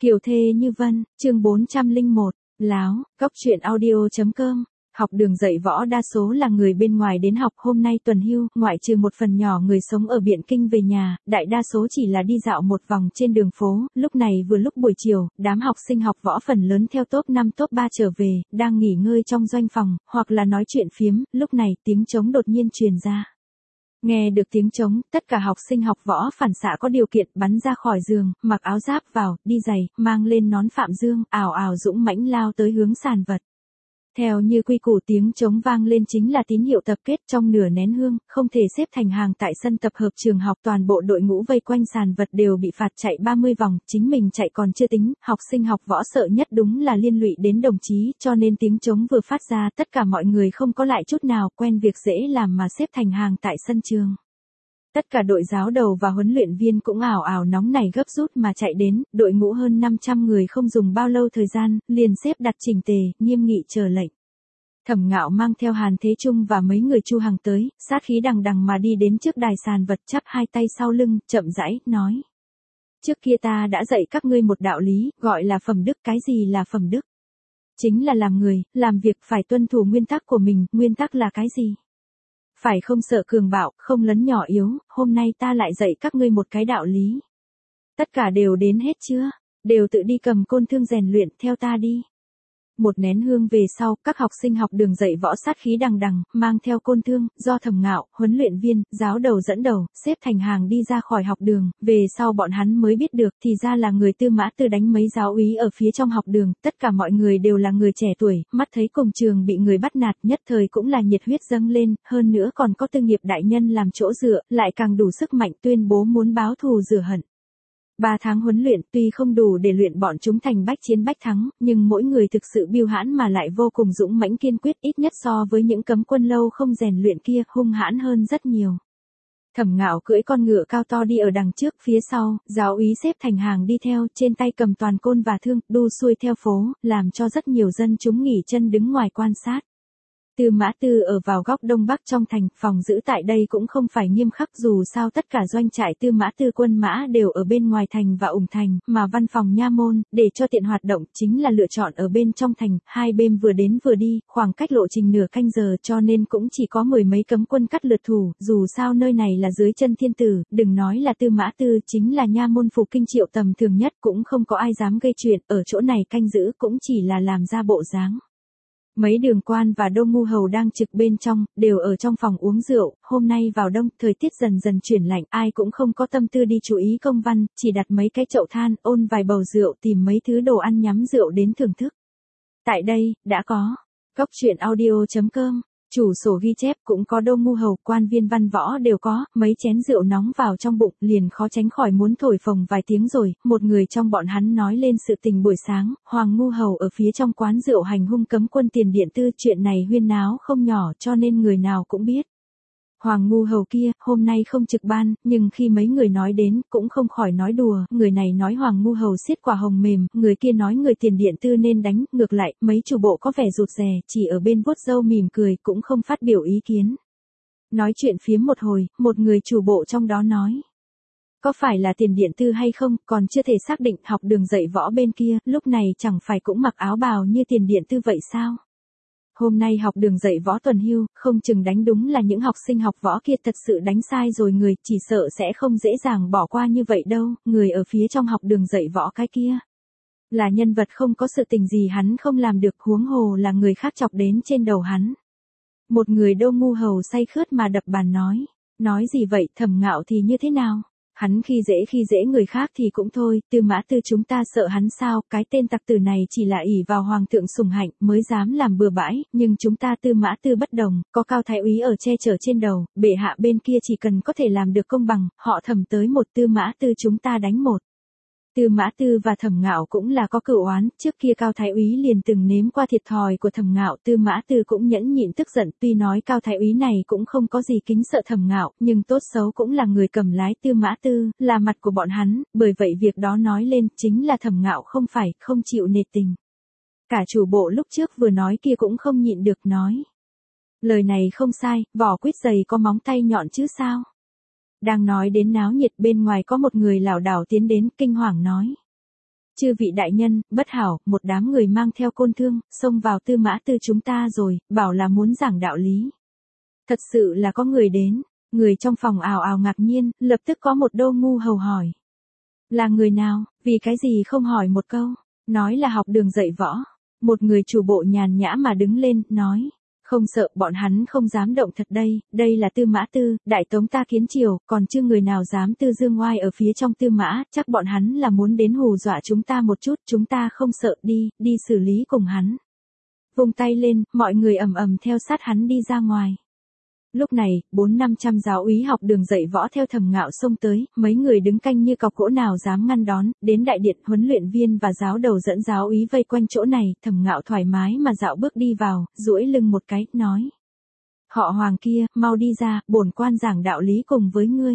Kiều Thê Như Vân, chương 401, Láo, Góc truyện audio.com. Học đường dạy võ đa số là người bên ngoài đến học, hôm nay tuần hưu, ngoại trừ một phần nhỏ người sống ở Biện Kinh về nhà, đại đa số chỉ là đi dạo một vòng trên đường phố, lúc này vừa lúc buổi chiều, đám học sinh học võ phần lớn theo top 5 top 3 trở về, đang nghỉ ngơi trong doanh phòng, hoặc là nói chuyện phiếm, lúc này tiếng trống đột nhiên truyền ra. Nghe được tiếng trống, tất cả học sinh học võ phản xạ có điều kiện bắn ra khỏi giường, mặc áo giáp vào, đi giày, mang lên nón phạm dương, ào ào dũng mãnh lao tới hướng sàn vật. Theo như quy củ tiếng trống vang lên chính là tín hiệu tập kết, trong nửa nén hương, không thể xếp thành hàng tại sân tập hợp trường học, toàn bộ đội ngũ vây quanh sàn vật đều bị phạt chạy 30 vòng, chính mình chạy còn chưa tính, học sinh học võ sợ nhất đúng là liên lụy đến đồng chí, cho nên tiếng trống vừa phát ra, tất cả mọi người không có lại chút nào, quen việc dễ làm mà xếp thành hàng tại sân trường. Tất cả đội giáo đầu và huấn luyện viên cũng ảo ảo nóng nảy gấp rút mà chạy đến, đội ngũ hơn 500 người không dùng bao lâu thời gian, liền xếp đặt chỉnh tề, nghiêm nghị chờ lệnh. Thẩm Ngạo mang theo Hàn Thế Trung và mấy người Chu Hằng tới, sát khí đằng đằng mà đi đến trước đài sàn vật, chắp hai tay sau lưng, chậm rãi, nói. Trước kia ta đã dạy các ngươi một đạo lý, gọi là phẩm đức. Cái gì là phẩm đức? Chính là làm người, làm việc phải tuân thủ nguyên tắc của mình, nguyên tắc là cái gì? Phải không sợ cường bạo, không lấn nhỏ yếu, hôm nay ta lại dạy các ngươi một cái đạo lý. Tất cả đều đến hết chưa? Đều tự đi cầm côn thương rèn luyện, theo ta đi. Một nén hương về sau, các học sinh học đường dạy võ sát khí đằng đằng, mang theo côn thương, do Thẩm Ngạo, huấn luyện viên, giáo đầu dẫn đầu, xếp thành hàng đi ra khỏi học đường, về sau bọn hắn mới biết được thì ra là người Tư Mã Tư đánh mấy giáo úy ở phía trong học đường, tất cả mọi người đều là người trẻ tuổi, mắt thấy cùng trường bị người bắt nạt, nhất thời cũng là nhiệt huyết dâng lên, hơn nữa còn có Tư Nghiệp đại nhân làm chỗ dựa, lại càng đủ sức mạnh tuyên bố muốn báo thù rửa hận. 3 tháng huấn luyện tuy không đủ để luyện bọn chúng thành bách chiến bách thắng, nhưng mỗi người thực sự biêu hãn mà lại vô cùng dũng mãnh kiên quyết, ít nhất so với những cấm quân lâu không rèn luyện kia, hung hãn hơn rất nhiều. Thẩm Ngạo cưỡi con ngựa cao to đi ở đằng trước, phía sau, giáo úy xếp thành hàng đi theo, trên tay cầm toàn côn và thương, đu xuôi theo phố, làm cho rất nhiều dân chúng nghỉ chân đứng ngoài quan sát. Tư Mã Tư ở vào góc đông bắc trong thành, phòng giữ tại đây cũng không phải nghiêm khắc, dù sao tất cả doanh trại Tư Mã Tư quân mã đều ở bên ngoài thành và ủng thành, mà văn phòng nha môn, để cho tiện hoạt động, chính là lựa chọn ở bên trong thành, hai bên vừa đến vừa đi, khoảng cách lộ trình nửa canh giờ, cho nên cũng chỉ có 10 mấy cấm quân cắt lượt thủ, dù sao nơi này là dưới chân thiên tử, đừng nói là Tư Mã Tư, chính là nha môn phục kinh triệu tầm thường nhất cũng không có ai dám gây chuyện, ở chỗ này canh giữ cũng chỉ là làm ra bộ dáng. Mấy đường quan và đô ngu hầu đang trực bên trong, đều ở trong phòng uống rượu, hôm nay vào đông, thời tiết dần dần chuyển lạnh, ai cũng không có tâm tư đi chú ý công văn, chỉ đặt mấy cái chậu than, ôn vài bầu rượu, tìm mấy thứ đồ ăn nhắm rượu đến thưởng thức. Tại đây, đã có, Góc truyện audio.com. Chủ sổ ghi chép cũng có đô ngu hầu, quan viên văn võ đều có, mấy chén rượu nóng vào trong bụng, liền khó tránh khỏi muốn thổi phồng vài tiếng rồi, một người trong bọn hắn nói lên sự tình buổi sáng, Hoàng ngu hầu ở phía trong quán rượu hành hung cấm quân tiền điện tư, chuyện này huyên náo không nhỏ cho nên người nào cũng biết. Hoàng ngu hầu kia, hôm nay không trực ban, nhưng khi mấy người nói đến, cũng không khỏi nói đùa, người này nói Hoàng ngu hầu xiết quả hồng mềm, người kia nói người tiền điện tư nên đánh, ngược lại, mấy chủ bộ có vẻ rụt rè, chỉ ở bên vuốt râu mỉm cười, cũng không phát biểu ý kiến. Nói chuyện phiếm một hồi, một người chủ bộ trong đó nói. Có phải là tiền điện tư hay không, còn chưa thể xác định, học đường dạy võ bên kia, lúc này chẳng phải cũng mặc áo bào như tiền điện tư vậy sao? Hôm nay học đường dạy võ tuần hưu, không chừng đánh đúng là những học sinh học võ kia thật sự đánh sai rồi, người chỉ sợ sẽ không dễ dàng bỏ qua như vậy đâu, người ở phía trong học đường dạy võ cái kia. Là nhân vật không có sự tình gì hắn không làm được, huống hồ là người khác chọc đến trên đầu hắn. Một người đô ngu hầu say khướt mà đập bàn nói gì vậy, Thẩm Ngạo thì như thế nào? Hắn khi dễ người khác thì cũng thôi, Tư Mã Tư chúng ta sợ hắn sao, cái tên tặc tử này chỉ là ỷ vào hoàng thượng sủng hạnh mới dám làm bừa bãi, nhưng chúng ta Tư Mã Tư bất đồng, có Cao Thái úy ở che chở trên đầu, bệ hạ bên kia chỉ cần có thể làm được công bằng, họ Thẩm tới một, Tư Mã Tư chúng ta đánh một. Tư Mã Tư và Thẩm Ngạo cũng là có cựu oán, trước kia Cao Thái úy liền từng nếm qua thiệt thòi của Thẩm Ngạo, Tư Mã Tư cũng nhẫn nhịn tức giận, tuy nói Cao Thái úy này cũng không có gì kính sợ Thẩm Ngạo, nhưng tốt xấu cũng là người cầm lái Tư Mã Tư, là mặt của bọn hắn, bởi vậy việc đó nói lên, chính là Thẩm Ngạo không chịu nể tình. Cả chủ bộ lúc trước vừa nói kia cũng không nhịn được nói. Lời này không sai, vỏ quýt dày có móng tay nhọn chứ sao? Đang nói đến náo nhiệt, bên ngoài có một người lảo đảo tiến đến, kinh hoàng nói. Chư vị đại nhân, bất hảo, một đám người mang theo côn thương, xông vào Tư Mã Tư chúng ta rồi, bảo là muốn giảng đạo lý. Thật sự là có người đến, người trong phòng ào ào ngạc nhiên, lập tức có một đô ngu hầu hỏi. Là người nào, vì cái gì không hỏi một câu, nói là học đường dạy võ. Một người chủ bộ nhàn nhã mà đứng lên, nói. Không sợ, bọn hắn không dám động thật đây là Tư Mã Tư, đại tống ta kiến triều, còn chưa người nào dám tư dương ngoai ở phía trong Tư Mã, chắc bọn hắn là muốn đến hù dọa chúng ta một chút, chúng ta không sợ, đi xử lý cùng hắn. Vung tay lên, mọi người ầm ầm theo sát hắn đi ra ngoài. Lúc này, 400-500 giáo úy học đường dạy võ theo Thẩm Ngạo xông tới, mấy người đứng canh như cọc gỗ nào dám ngăn đón, đến đại điện huấn luyện viên và giáo đầu dẫn giáo úy vây quanh chỗ này, Thẩm Ngạo thoải mái mà dạo bước đi vào, duỗi lưng một cái, nói. Họ Hoàng kia, mau đi ra, bổn quan giảng đạo lý cùng với ngươi.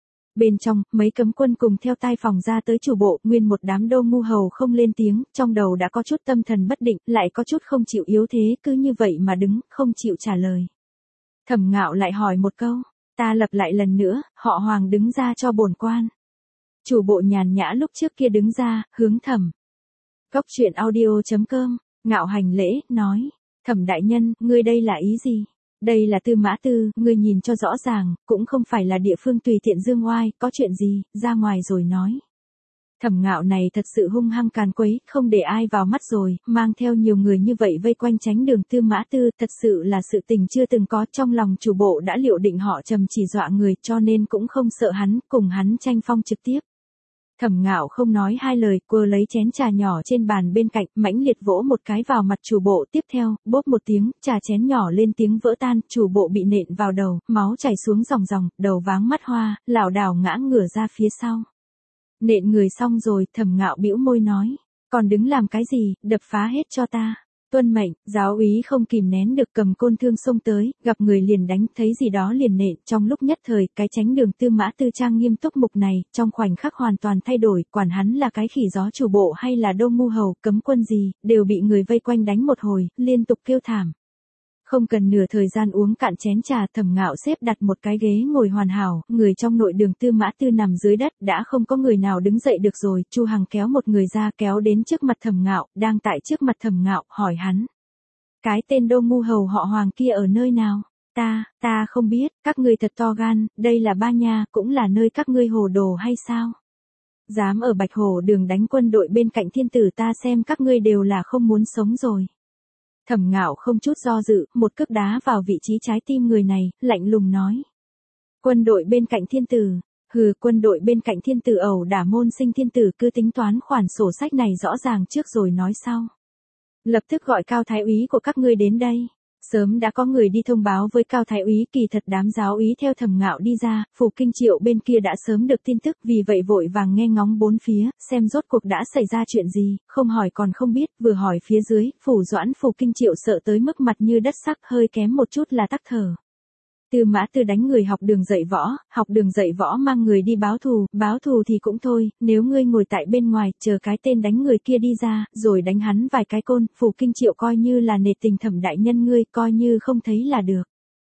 Bên trong, mấy cấm quân cùng theo tai phòng ra tới chủ bộ, nguyên một đám đô ngu hầu không lên tiếng, trong đầu đã có chút tâm thần bất định, lại có chút không chịu yếu thế, cứ như vậy mà đứng, không chịu trả lời. Thẩm Ngạo lại hỏi một câu, ta lặp lại lần nữa, họ Hoàng đứng ra cho bổn quan. Chủ bộ nhàn nhã lúc trước kia đứng ra, hướng Thẩm. Cốc truyện audio.com, Ngạo hành lễ, nói, Thẩm đại nhân, ngươi đây là ý gì? Đây là Tư Mã Tư, ngươi nhìn cho rõ ràng, cũng không phải là địa phương tùy tiện dương oai, có chuyện gì, ra ngoài rồi nói. Thẩm Ngạo này thật sự hung hăng càn quấy, không để ai vào mắt rồi, mang theo nhiều người như vậy vây quanh tránh đường Tư Mã Tư, thật sự là sự tình chưa từng có, trong lòng chủ bộ đã liệu định họ trầm chỉ dọa người, cho nên cũng không sợ hắn, cùng hắn tranh phong trực tiếp. Thẩm Ngạo không nói hai lời, quơ lấy chén trà nhỏ trên bàn bên cạnh, mãnh liệt vỗ một cái vào mặt chủ bộ, tiếp theo, bốp một tiếng, trà chén nhỏ lên tiếng vỡ tan, chủ bộ bị nện vào đầu, máu chảy xuống ròng ròng, đầu váng mắt hoa, lảo đảo ngã ngửa ra phía sau. Nện người xong rồi, Thẩm Ngạo bĩu môi nói, còn đứng làm cái gì, đập phá hết cho ta. Tuân mệnh, giáo úy không kìm nén được cầm côn thương xông tới, gặp người liền đánh, thấy gì đó liền nện, trong lúc nhất thời, cái tránh đường Tư Mã Tư trang nghiêm túc mục này, trong khoảnh khắc hoàn toàn thay đổi, quản hắn là cái khỉ gió chủ bộ hay là đô ngu hầu, cấm quân gì, đều bị người vây quanh đánh một hồi, liên tục kêu thảm. Không cần nửa thời gian uống cạn chén trà, Thẩm Ngạo xếp đặt một cái ghế ngồi hoàn hảo, người trong nội đường Tư Mã Tư nằm dưới đất, đã không có người nào đứng dậy được rồi, Chu Hằng kéo một người ra kéo đến trước mặt Thẩm Ngạo, đang tại trước mặt Thẩm Ngạo, hỏi hắn. Cái tên đô ngu hầu họ Hoàng kia ở nơi nào? Ta không biết, các ngươi thật to gan, đây là Ba Nha, cũng là nơi các ngươi hồ đồ hay sao? Dám ở Bạch Hổ đường đánh quân đội bên cạnh thiên tử, ta xem các ngươi đều là không muốn sống rồi. Thẩm Ngạo không chút do dự, một cước đá vào vị trí trái tim người này, lạnh lùng nói. Quân đội bên cạnh thiên tử, quân đội bên cạnh thiên tử ẩu đả môn sinh thiên tử, cứ tính toán khoản sổ sách này rõ ràng trước rồi nói sau. Lập tức gọi Cao Thái úy của các ngươi đến đây. Sớm đã có người đi thông báo với Cao Thái úy, kỳ thật đám giáo úy theo Thẩm Ngạo đi ra, Phủ Kinh Triệu bên kia đã sớm được tin tức, vì vậy vội vàng nghe ngóng bốn phía, xem rốt cuộc đã xảy ra chuyện gì, không hỏi còn không biết, vừa hỏi phía dưới, Phủ Doãn Phủ Kinh Triệu sợ tới mức mặt như đất sắc, hơi kém một chút là tắc thở. Tư Mã Tư đánh người học đường dạy võ mang người đi báo thù thì cũng thôi, nếu ngươi ngồi tại bên ngoài, chờ cái tên đánh người kia đi ra, rồi đánh hắn vài cái côn, Phủ Kinh Triệu coi như là nể tình Thẩm đại nhân ngươi, coi như không thấy là được.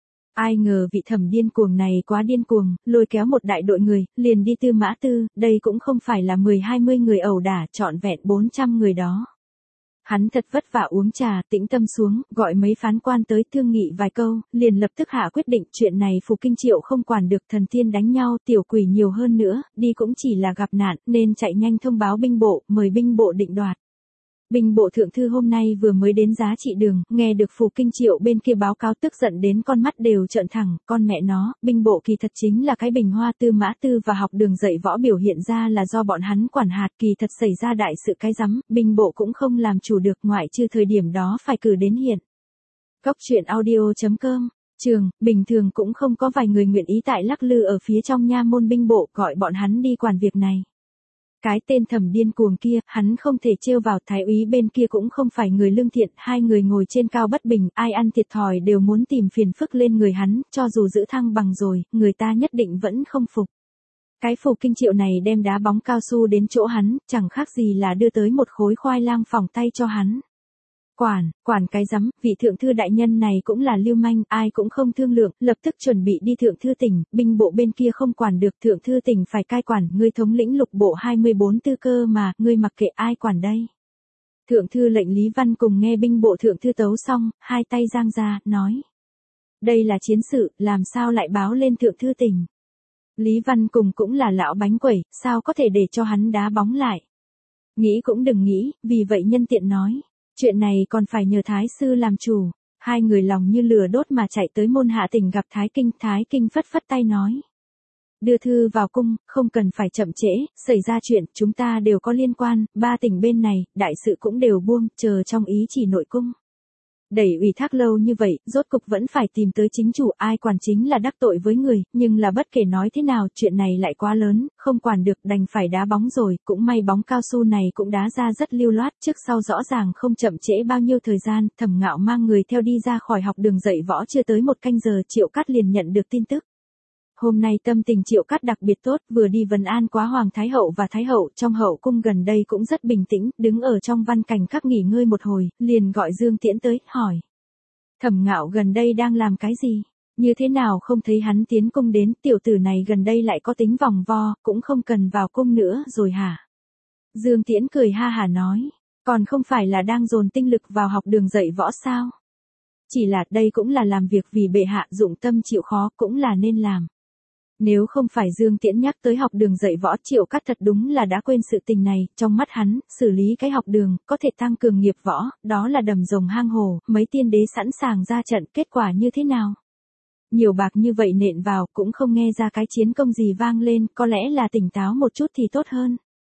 Ai ngờ vị Thẩm điên cuồng này quá điên cuồng, lôi kéo một đại đội người, liền đi Tư Mã Tư, đây cũng không phải là 10-20 người ẩu đả, trọn vẹn 400 người đó. Hắn thật vất vả uống trà, tĩnh tâm xuống, gọi mấy phán quan tới thương nghị vài câu, liền lập tức hạ quyết định, chuyện này Phủ Kinh Triệu không quản được, thần tiên đánh nhau, tiểu quỷ nhiều hơn nữa, đi cũng chỉ là gặp nạn, nên chạy nhanh thông báo binh bộ, mời binh bộ định đoạt. Binh bộ thượng thư hôm nay vừa mới đến Giá Trị Đường, nghe được Phủ Kinh Triệu bên kia báo cáo tức giận đến con mắt đều trợn thẳng, con mẹ nó, binh bộ kỳ thật chính là cái bình hoa, Tư Mã Tư và học đường dạy võ biểu hiện ra là do bọn hắn quản hạt, kỳ thật xảy ra đại sự cái rắm, binh bộ cũng không làm chủ được, ngoại trừ thời điểm đó phải cử đến hiện. Cốc truyện audio.com, bình thường cũng không có vài người nguyện ý tại lắc lư ở phía trong nha môn binh bộ, gọi bọn hắn đi quản việc này. Cái tên Thẩm điên cuồng kia, hắn không thể trêu vào, thái úy bên kia cũng không phải người lương thiện, hai người ngồi trên cao bất bình, ai ăn thiệt thòi đều muốn tìm phiền phức lên người hắn, cho dù giữ thăng bằng rồi, người ta nhất định vẫn không phục. Cái Phủ Kinh Triệu này đem đá bóng cao su đến chỗ hắn, chẳng khác gì là đưa tới một khối khoai lang phỏng tay cho hắn. Quản cái rắm, vị thượng thư đại nhân này cũng là lưu manh, ai cũng không thương lượng, lập tức chuẩn bị đi thượng thư tỉnh, binh bộ bên kia không quản được, thượng thư tỉnh phải cai quản, ngươi thống lĩnh lục bộ 24 tư cơ mà, ngươi mặc kệ ai quản đây. Thượng thư lệnh Lý Văn cùng nghe binh bộ thượng thư tấu xong, hai tay giang ra, nói. Đây là chiến sự, làm sao lại báo lên thượng thư tỉnh. Lý Văn cùng cũng là lão bánh quẩy, sao có thể để cho hắn đá bóng lại. Nghĩ cũng đừng nghĩ, vì vậy nhân tiện nói. Chuyện này còn phải nhờ Thái sư làm chủ. Hai người lòng như lửa đốt mà chạy tới môn Hạ Tỉnh gặp Thái Kinh phất phất tay nói. Đưa thư vào cung, không cần phải chậm trễ, xảy ra chuyện, chúng ta đều có liên quan, ba tỉnh bên này, đại sự cũng đều buông, chờ trong ý chỉ nội cung. Đẩy ủy thác lâu như vậy, rốt cục vẫn phải tìm tới chính chủ, ai quản chính là đắc tội với người, nhưng là bất kể nói thế nào, chuyện này lại quá lớn, không quản được, đành phải đá bóng rồi, cũng may bóng cao su này cũng đá ra rất lưu loát, trước sau rõ ràng không chậm trễ bao nhiêu thời gian, Thẩm Ngạo mang người theo đi ra khỏi học đường dạy võ chưa tới một canh giờ, Triệu Cát liền nhận được tin tức. Hôm nay tâm tình Triệu Cát đặc biệt tốt, vừa đi vấn an quá Hoàng Thái Hậu và Thái Hậu, trong hậu cung gần đây cũng rất bình tĩnh, đứng ở trong văn cảnh các nghỉ ngơi một hồi, liền gọi Dương Tiễn tới, hỏi. Thẩm Ngạo gần đây đang làm cái gì? Như thế nào không thấy hắn tiến cung đến, tiểu tử này gần đây lại có tính vòng vo, cũng không cần vào cung nữa rồi hả? Dương Tiễn cười ha hả nói, còn không phải là đang dồn tinh lực vào học đường dạy võ sao? Chỉ là đây cũng là làm việc vì bệ hạ, dụng tâm chịu khó, cũng là nên làm. Nếu không phải Dương Tiễn nhắc tới học đường dạy võ, Triệu Cát thật đúng là đã quên sự tình này, trong mắt hắn, xử lý cái học đường, có thể tăng cường nghiệp võ, đó là đầm rồng hang hồ, mấy tiên đế sẵn sàng ra trận, kết quả như thế nào? Nhiều bạc như vậy nện vào, cũng không nghe ra cái chiến công gì vang lên, có lẽ là tỉnh táo một chút thì tốt hơn.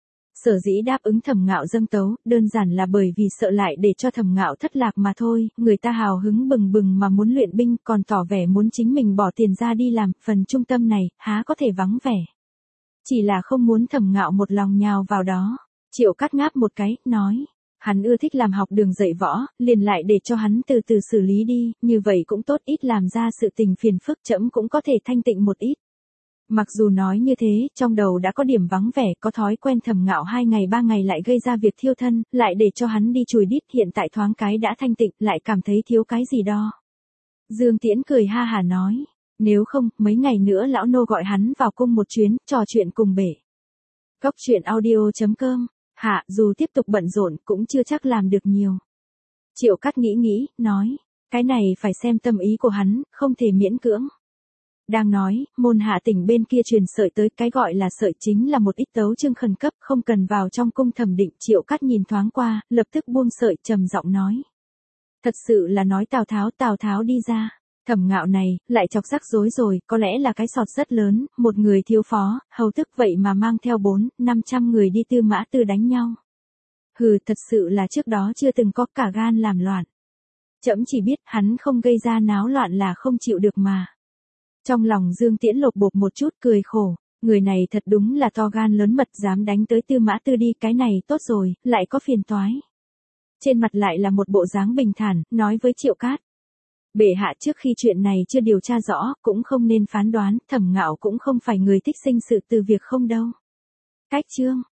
Sở dĩ đáp ứng Thẩm Ngạo dâng tấu, đơn giản là bởi vì sợ lại để cho Thẩm Ngạo thất lạc mà thôi, người ta hào hứng bừng bừng mà muốn luyện binh, còn tỏ vẻ muốn chính mình bỏ tiền ra đi làm, phần trung tâm này, há có thể vắng vẻ. Chỉ là không muốn Thẩm Ngạo một lòng nhào vào đó. Triệu Cát ngáp một cái, nói, hắn ưa thích làm học đường dạy võ, liền lại để cho hắn từ từ xử lý đi, như vậy cũng tốt, ít làm ra sự tình phiền phức, trẫm cũng có thể thanh tịnh một ít. Mặc dù nói như thế, trong đầu đã có điểm vắng vẻ, có thói quen Thẩm Ngạo 2 ngày 3 ngày lại gây ra việc thiêu thân, lại để cho hắn đi chùi đít, hiện tại thoáng cái đã thanh tịnh, lại cảm thấy thiếu cái gì đó. Dương Tiễn cười ha hả nói, nếu không, mấy ngày nữa lão nô gọi hắn vào cung một chuyến, trò chuyện cùng bể. Cốc truyện audio.com, hạ, dù tiếp tục bận rộn, cũng chưa chắc làm được nhiều. Triệu Cát nghĩ, nói, cái này phải xem tâm ý của hắn, không thể miễn cưỡng. Đang nói, môn Hạ Tỉnh bên kia truyền sợi tới, cái gọi là sợi chính là một ít tấu chương khẩn cấp, không cần vào trong cung thẩm định. Triệu Cát nhìn thoáng qua, lập tức buông sợi, trầm giọng nói. Thật sự là nói Tào Tháo đi ra. Thẩm Ngạo này, lại chọc rắc rối rồi, có lẽ là cái sọt rất lớn, một người thiếu phó, hầu tức vậy mà mang theo 400-500 người đi Tư Mã Tư đánh nhau. Hừ, thật sự là trước đó chưa từng có cả gan làm loạn. Trẫm chỉ biết hắn không gây ra náo loạn là không chịu được mà. Trong lòng Dương Tiễn lột bột một chút, cười khổ, người này thật đúng là to gan lớn mật, dám đánh tới Tư Mã Tư đi, cái này tốt rồi, lại có phiền toái. Trên mặt lại là một bộ dáng bình thản, nói với Triệu Cát. Bệ hạ, trước khi chuyện này chưa điều tra rõ, cũng không nên phán đoán, Thẩm Ngạo cũng không phải người thích sinh sự từ việc không đâu. Cách chương